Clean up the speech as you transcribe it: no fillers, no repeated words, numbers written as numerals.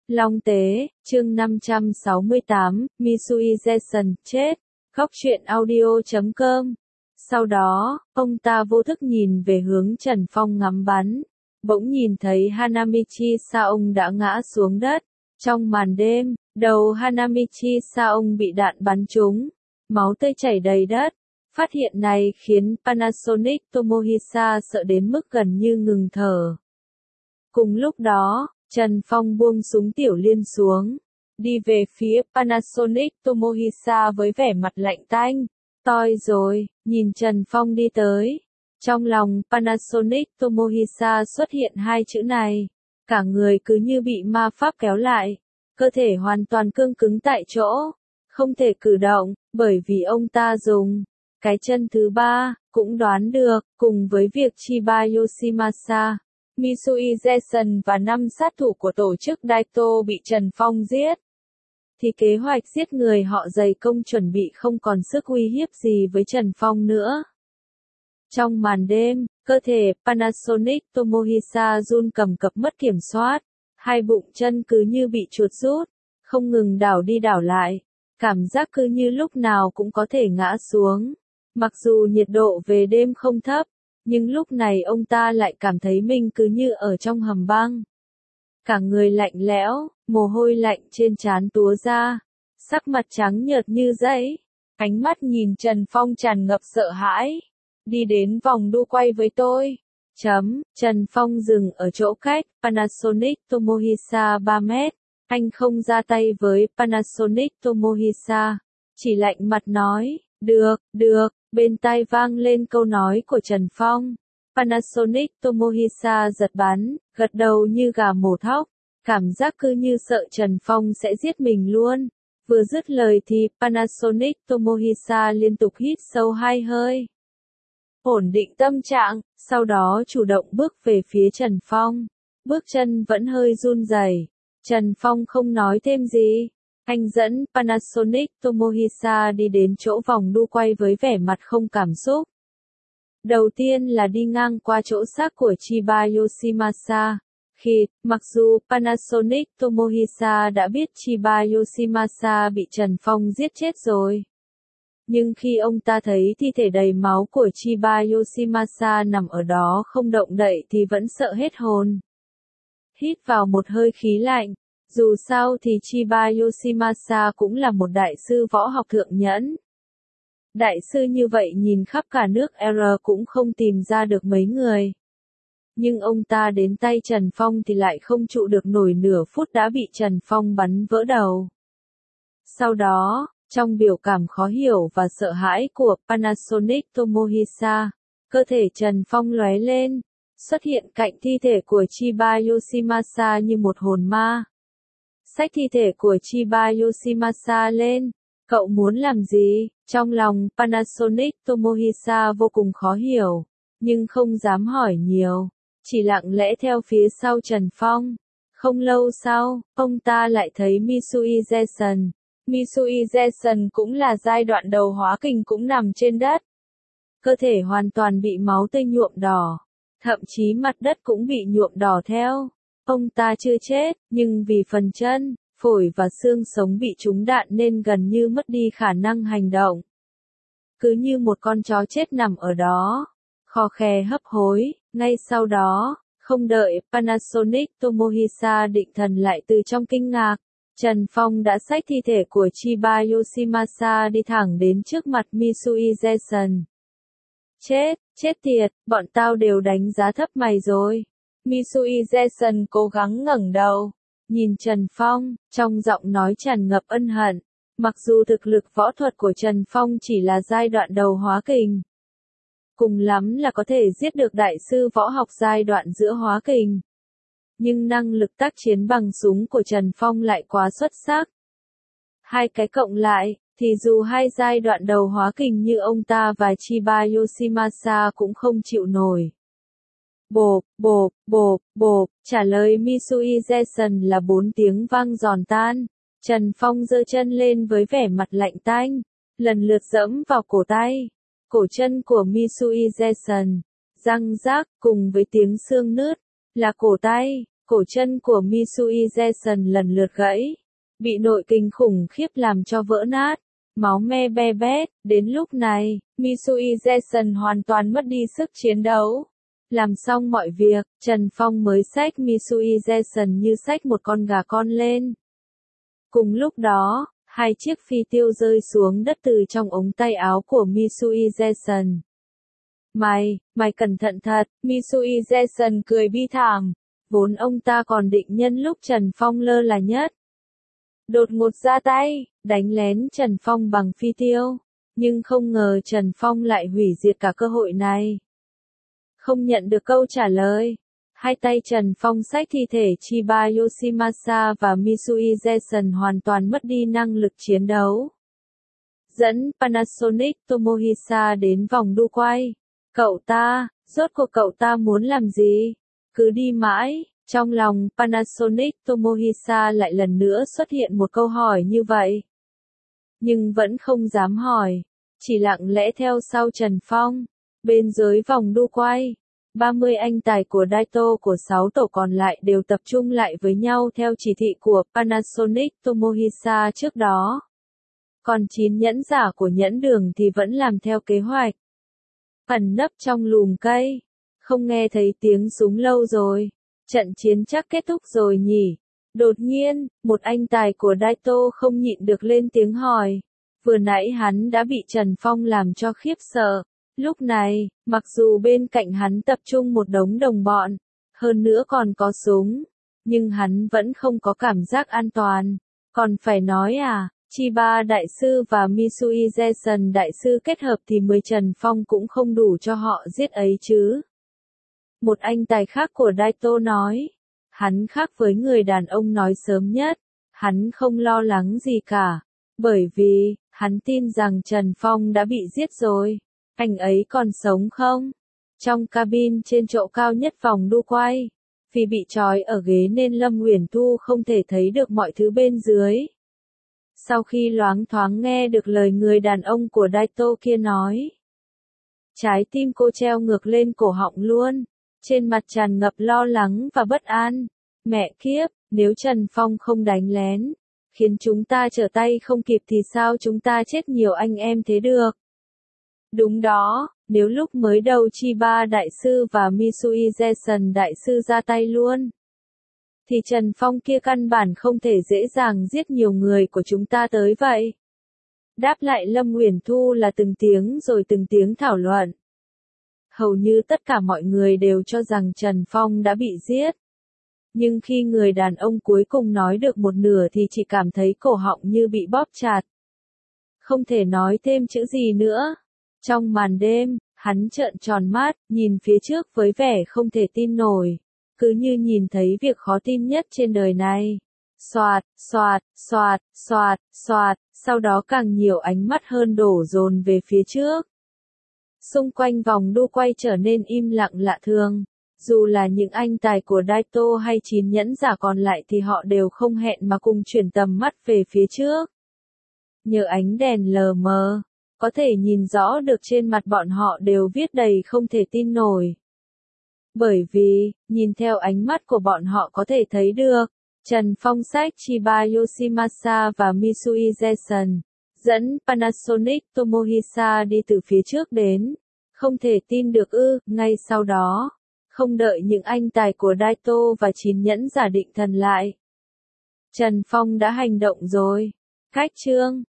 Long Tế, chương 568, Misui Jason, chết. Góc truyện audio.com. Sau đó, ông ta vô thức nhìn về hướng Trần Phong ngắm bắn. Bỗng nhìn thấy Hanamichi Saong đã ngã xuống đất. Trong màn đêm, đầu Hanamichi Saong bị đạn bắn trúng. Máu tươi chảy đầy đất. Phát hiện này khiến Panasonic Tomohisa sợ đến mức gần như ngừng thở. Cùng lúc đó, Trần Phong buông súng tiểu liên xuống, đi về phía Panasonic Tomohisa với vẻ mặt lạnh tanh. Toi rồi, nhìn Trần Phong đi tới. Trong lòng Panasonic Tomohisa xuất hiện hai chữ này. Cả người cứ như bị ma pháp kéo lại. Cơ thể hoàn toàn cương cứng tại chỗ. Không thể cử động, bởi vì ông ta dùng cái chân thứ ba, cũng đoán được, cùng với việc Chiba Yoshimasa, Misui Jason và 5 sát thủ của tổ chức Daito bị Trần Phong giết, thì kế hoạch giết người họ dày công chuẩn bị không còn sức uy hiếp gì với Trần Phong nữa. Trong màn đêm, cơ thể Panasonic Tomohisa run cầm cập mất kiểm soát, hai bụng chân cứ như bị chuột rút, không ngừng đảo đi đảo lại, cảm giác cứ như lúc nào cũng có thể ngã xuống. Mặc dù nhiệt độ về đêm không thấp, nhưng lúc này ông ta lại cảm thấy mình cứ như ở trong hầm băng. Cả người lạnh lẽo, mồ hôi lạnh trên trán túa ra, sắc mặt trắng nhợt như giấy, ánh mắt nhìn Trần Phong tràn ngập sợ hãi. Đi đến vòng đu quay với tôi. Trần Phong dừng ở chỗ cách Panasonic Tomohisa 3 mét. Anh không ra tay với Panasonic Tomohisa, chỉ lạnh mặt nói, được, bên tai vang lên câu nói của Trần Phong. Panasonic Tomohisa giật bắn, gật đầu như gà mổ thóc, cảm giác cứ như sợ Trần Phong sẽ giết mình luôn. Vừa dứt lời thì Panasonic Tomohisa liên tục hít sâu 2 hơi. Ổn định tâm trạng, sau đó chủ động bước về phía Trần Phong. Bước chân vẫn hơi run rẩy. Trần Phong không nói thêm gì. Anh dẫn Panasonic Tomohisa đi đến chỗ vòng đu quay với vẻ mặt không cảm xúc. Đầu tiên là đi ngang qua chỗ xác của Chiba Yoshimasa. Mặc dù Panasonic Tomohisa đã biết Chiba Yoshimasa bị Trần Phong giết chết rồi, nhưng khi ông ta thấy thi thể đầy máu của Chiba Yoshimasa nằm ở đó không động đậy thì vẫn sợ hết hồn. Hít vào một hơi khí lạnh. Dù sao thì Chiba Yoshimasa cũng là một đại sư võ học thượng nhẫn. Đại sư như vậy nhìn khắp cả nước R cũng không tìm ra được mấy người. Nhưng ông ta đến tay Trần Phong thì lại không trụ được nổi nửa phút đã bị Trần Phong bắn vỡ đầu. Sau đó, trong biểu cảm khó hiểu và sợ hãi của Panasonic Tomohisa, cơ thể Trần Phong lóe lên, xuất hiện cạnh thi thể của Chiba Yoshimasa như một hồn ma. Xách thi thể của Chiba Yoshimasa lên. Cậu muốn làm gì? Trong lòng Panasonic Tomohisa vô cùng khó hiểu, nhưng không dám hỏi nhiều, chỉ lặng lẽ theo phía sau Trần Phong. Không lâu sau, ông ta lại thấy Misui Jason. Misui Jason cũng là giai đoạn đầu hóa kình cũng nằm trên đất. Cơ thể hoàn toàn bị máu tươi nhuộm đỏ, thậm chí mặt đất cũng bị nhuộm đỏ theo. Ông ta chưa chết, nhưng vì phần chân, phổi và xương sống bị trúng đạn nên gần như mất đi khả năng hành động. Cứ như một con chó chết nằm ở đó, khò khè hấp hối. Ngay sau đó, không đợi Panasonic Tomohisa định thần lại từ trong kinh ngạc, Trần Phong đã xách thi thể của Chiba Yoshimasa đi thẳng đến trước mặt Misui Jason. Chết tiệt, bọn tao đều đánh giá thấp mày rồi. Misui Jason cố gắng ngẩng đầu, nhìn Trần Phong, trong giọng nói tràn ngập ân hận. Mặc dù thực lực võ thuật của Trần Phong chỉ là giai đoạn đầu hóa kình, cùng lắm là có thể giết được đại sư võ học giai đoạn giữa hóa kình, nhưng năng lực tác chiến bằng súng của Trần Phong lại quá xuất sắc. Hai cái cộng lại, thì dù hai giai đoạn đầu hóa kình như ông ta và Chiba Yoshimasa cũng không chịu nổi. Bộp, trả lời Misui Jason là 4 tiếng vang giòn tan. Trần Phong giơ chân lên với vẻ mặt lạnh tanh, lần lượt giẫm vào cổ tay, cổ chân của Misui Jason, răng rác cùng với tiếng xương nứt, là cổ tay, cổ chân của Misui Jason lần lượt gãy, bị nội kình khủng khiếp làm cho vỡ nát, máu me be bét. Đến lúc này, Misui Jason hoàn toàn mất đi sức chiến đấu. Làm xong mọi việc, Trần Phong mới xách Misui Jason như xách một con gà con lên. Cùng lúc đó, hai chiếc phi tiêu rơi xuống đất từ trong ống tay áo của Misui Jason. Mày cẩn thận thật, Misui Jason cười bi thảm. Vốn ông ta còn định nhân lúc Trần Phong lơ là nhất, đột ngột ra tay, đánh lén Trần Phong bằng phi tiêu. Nhưng không ngờ Trần Phong lại hủy diệt cả cơ hội này. Không nhận được câu trả lời. Hai tay Trần Phong xách thi thể Chiba Yoshimasa và Misui Jason hoàn toàn mất đi năng lực chiến đấu. Dẫn Panasonic Tomohisa đến vòng đu quay. Rốt cuộc cậu ta muốn làm gì? Cứ đi mãi, trong lòng Panasonic Tomohisa lại lần nữa xuất hiện một câu hỏi như vậy. Nhưng vẫn không dám hỏi, chỉ lặng lẽ theo sau Trần Phong. Bên dưới vòng đu quay, 30 anh tài của Daito của 6 tổ còn lại đều tập trung lại với nhau theo chỉ thị của Panasonic Tomohisa trước đó. Còn 9 nhẫn giả của nhẫn đường thì vẫn làm theo kế hoạch. Ẩn nấp trong lùm cây, không nghe thấy tiếng súng lâu rồi. Trận chiến chắc kết thúc rồi nhỉ? Đột nhiên, một anh tài của Daito không nhịn được lên tiếng hỏi. Vừa nãy hắn đã bị Trần Phong làm cho khiếp sợ. Lúc này, mặc dù bên cạnh hắn tập trung một đống đồng bọn, hơn nữa còn có súng, nhưng hắn vẫn không có cảm giác an toàn. Còn phải nói Chiba đại sư và Misui Jason đại sư kết hợp thì 10 Trần Phong cũng không đủ cho họ giết ấy chứ. Một anh tài khác của Daito nói, hắn khác với người đàn ông nói sớm nhất, hắn không lo lắng gì cả, bởi vì, hắn tin rằng Trần Phong đã bị giết rồi. Anh ấy còn sống không? Trong cabin trên chỗ cao nhất vòng đu quay, vì bị trói ở ghế nên Lâm Uyển Thu không thể thấy được mọi thứ bên dưới. Sau khi loáng thoáng nghe được lời người đàn ông của Daito kia nói, trái tim cô treo ngược lên cổ họng luôn, trên mặt tràn ngập lo lắng và bất an. Mẹ kiếp, nếu Trần Phong không đánh lén, khiến chúng ta trở tay không kịp thì sao chúng ta chết nhiều anh em thế được? Đúng đó, nếu lúc mới đầu Chiba đại sư và Misui Jason đại sư ra tay luôn, thì Trần Phong kia căn bản không thể dễ dàng giết nhiều người của chúng ta tới vậy. Đáp lại Lâm Uyển Thu là từng tiếng rồi từng tiếng thảo luận. Hầu như tất cả mọi người đều cho rằng Trần Phong đã bị giết. Nhưng khi người đàn ông cuối cùng nói được một nửa thì chỉ cảm thấy cổ họng như bị bóp chặt. Không thể nói thêm chữ gì nữa. Trong màn đêm, hắn trợn tròn mắt, nhìn phía trước với vẻ không thể tin nổi. Cứ như nhìn thấy việc khó tin nhất trên đời này. Xoạt, xoạt, xoạt, xoạt, xoạt, sau đó càng nhiều ánh mắt hơn đổ dồn về phía trước. Xung quanh vòng đu quay trở nên im lặng lạ thường. Dù là những anh tài của Daito hay 9 nhẫn giả còn lại thì họ đều không hẹn mà cùng chuyển tầm mắt về phía trước. Nhờ ánh đèn lờ mờ, có thể nhìn rõ được trên mặt bọn họ đều viết đầy không thể tin nổi. Bởi vì, nhìn theo ánh mắt của bọn họ có thể thấy được, Trần Phong xách Chiba Yoshimasa và Misui Jason, dẫn Panasonic Tomohisa đi từ phía trước đến. Không thể tin được ngay sau đó, không đợi những anh tài của Daito và 9 nhẫn giả định thần lại. Trần Phong đã hành động rồi. Cách chương